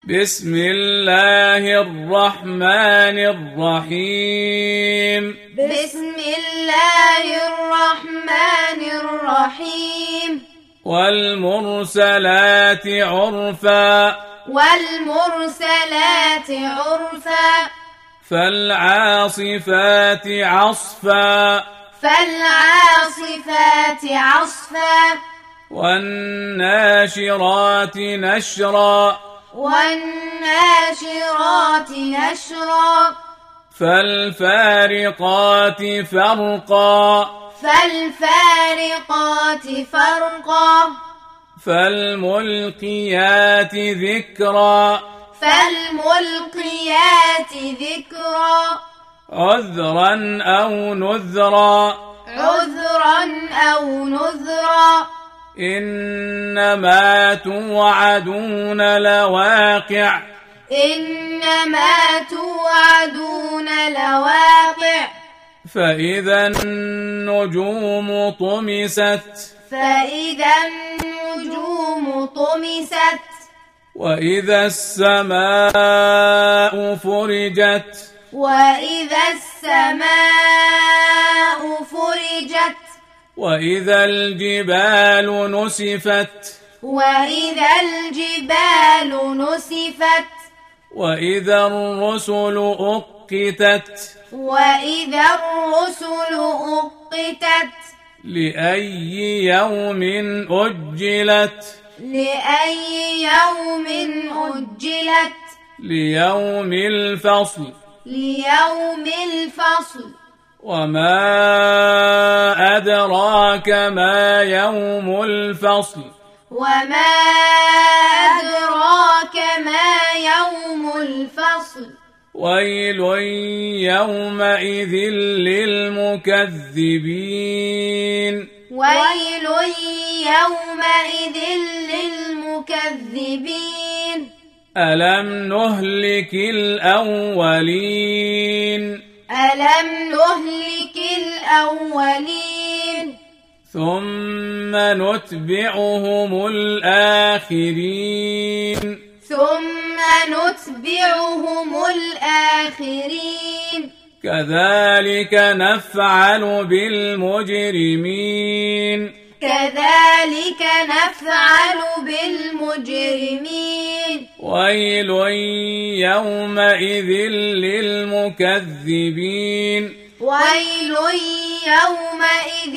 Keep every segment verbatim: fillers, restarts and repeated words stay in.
بسم الله الرحمن الرحيم بسم الله الرحمن الرحيم والمرسلات عرفا والمرسلات عرفا فالعاصفات عصفا فالعاصفات عصفا والناشرات نشرا والناشرات نشرا فالفارقات فرقا فالفارقات فرقا فالملقيات ذكرا فالملقيات ذكرا عذرا أو نذرا عذرا أو نذرا إنما توعدون لواقع إنما توعدون لواقع فإذا النجوم طمست فإذا النجوم طمست وإذا السماء فرجت وإذا السماء فرجت وإذا الجبال نسفت وإذا الجبال نسفت وإذا الرسل أقتت وإذا الرسل أقتت لأي يوم أجلت لأي يوم أجلت ليوم الفصل ليوم الفصل وما أدراك ما يوم الفصل وما أدراك ما يوم الفصل ويل يومئذ للمكذبين ويل يومئذ للمكذبين ألم نهلك الأولين ألم نهلك الأولين ثم نتبعهم الآخرين ثم نتبعهم الآخرين كذلك نفعل بالمجرمين كذلك نفعل بالمجرمين ويل يومئذ للمكذبين ويل يومئذ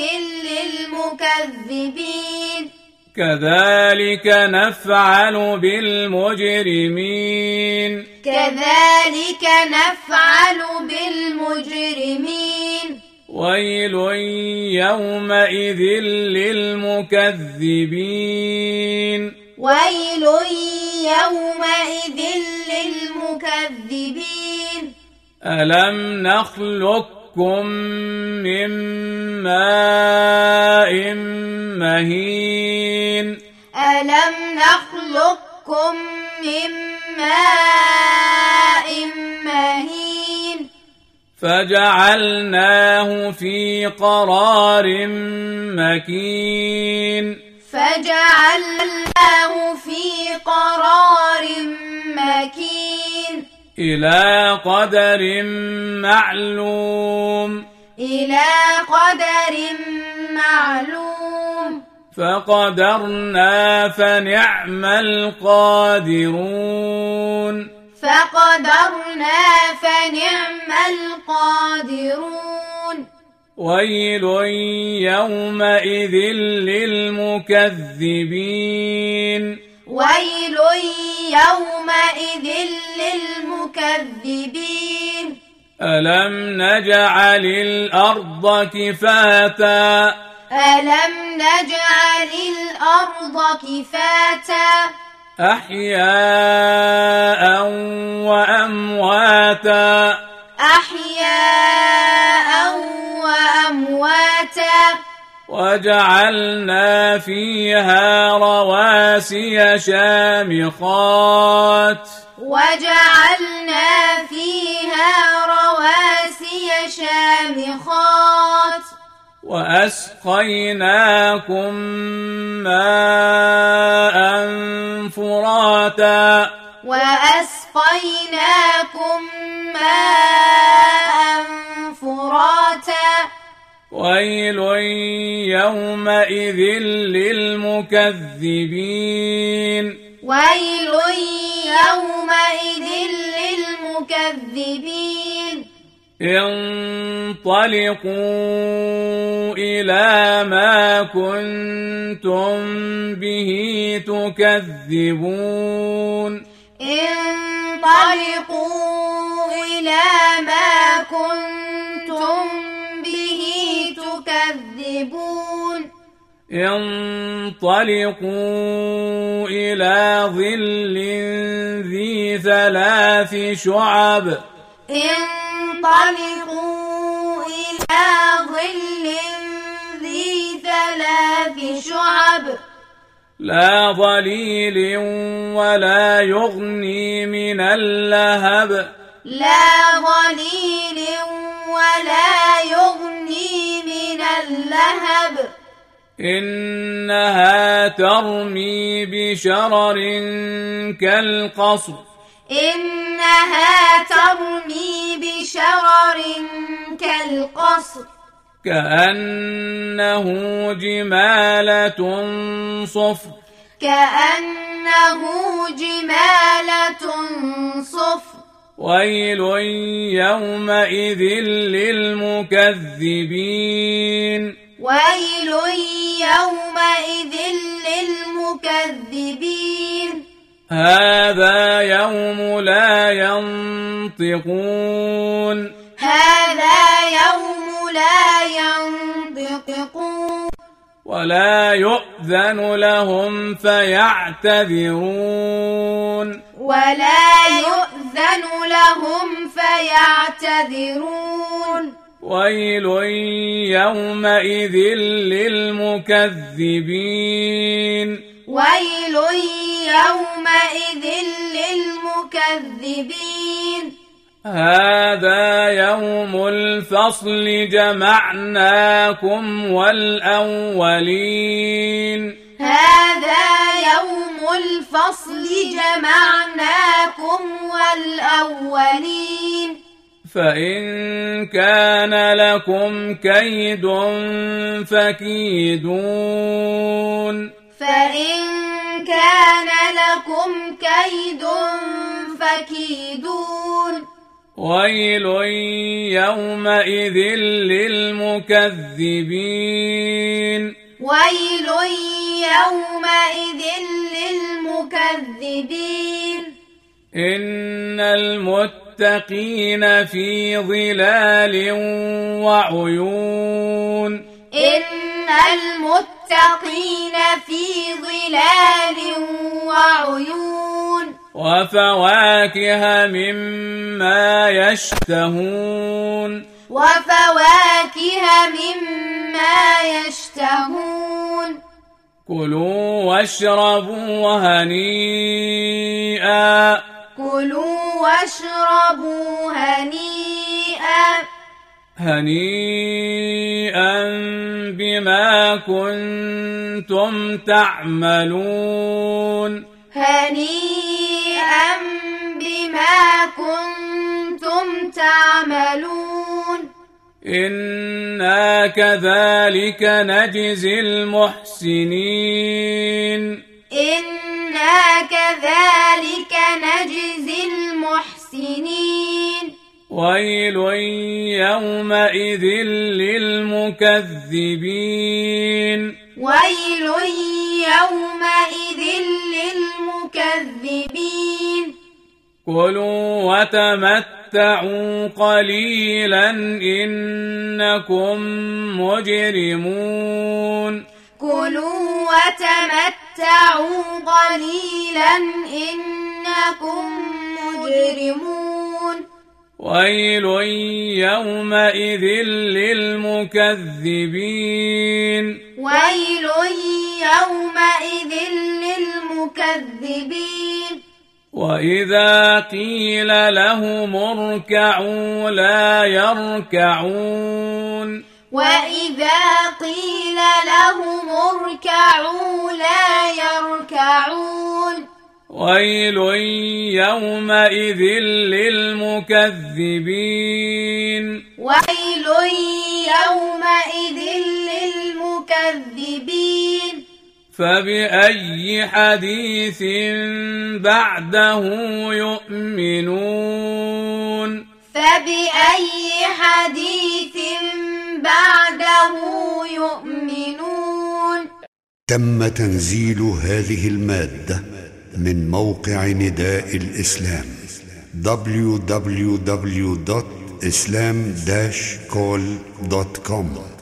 للمكذبين كذلك نفعل بالمجرمين كذلك نفعل بالمجرمين ويل يومئذ للمكذبين ويل يومئذ للمكذبين ألم نخلقكم من ماء مهين ألم نخلقكم من ماء مهين فجعلناه في قرار مكين فجعلناه في قرار مكين إلى قدر معلوم إلى قدر معلوم فقدرنا فنعم القادرون فقدرنا فنعم القادرون ويل يومئذ للمكذبين ويل يومئذ للمكذبين ألم نجعل الأرض كفاتا ألم نجعل الأرض كفاتا أحياء وأمواتا أحياء وأمواتا وجعلنا فيها رواسي شامخات وجعلنا فيها رواسي شامخات وأسقيناكم ماء فراتا وأسقيناكم وأسقيناكم ماء فراتا ويل يومئذ للمكذبين ويل يومئذ للمكذبين انطلقوا إلى ما كنتم به تكذبون انطلقوا إلى ما كنتم به تكذبون انطلقوا إلى ظل ذي ثلاث شعب انطلقوا إلى ظل ذي ثلاث شعب لا ظليل ولا يغني من اللهب لا ظليل ولا يغني من اللهب إنها ترمي بشرر كالقصر إنها ترمي بشرر كالقصر كأنه جمالة صفر كأنه جمالة صفر ويل يومئذ للمكذبين ويل يومئذ للمكذبين هذا يوم لا ينطقون هذا يوم لا ينطقون ولا يؤذن لهم فيعتذرون ولا يؤذن لهم فيعتذرون ويل يومئذ للمكذبين ويل يومئذ للمكذبين هذا يوم الفصل جمعناكم والأولين هذا يوم الفصل جمعناكم والأولين فإن كان لكم كيد فكيدون فإن كان لكم كيد فكيدون ويل يومئذ للمكذبين ويل يومئذ للمكذبين إن المتقين في ظلال وعيون إن المتقين في ظلال وعيون وفواكه مما يشتهون وفواكه مما يشتهون كلوا واشربوا هنيئا كلوا واشربوا هنيئا هنيئا بما كنتم تعملون هنيئا بما كنتم تعملون إنا كذلك نجزي المحسنين إنا كذلك نجزي المحسنين ويل يومئذ للمكذبين ويل يومئذ للمكذبين كلوا وتمتعوا قليلا إنكم مجرمون كلوا وتمتعوا قليلا إنكم مجرمون ويل يومئذ للمكذبين ويل يومئذ للمكذبين وإذا قيل لهم اركعوا لا يركعون وإذا قيل لهم اركعوا لا يركعون ويل يومئذ للمكذبين ويل يومئذ للمكذبين فبأي حديث بعده يؤمنون فبأي حديث بعده يؤمنون. تم تنزيل هذه المادة من موقع نداء الإسلام دبليو دبليو دبليو دوت إسلام داش كول دوت كوم.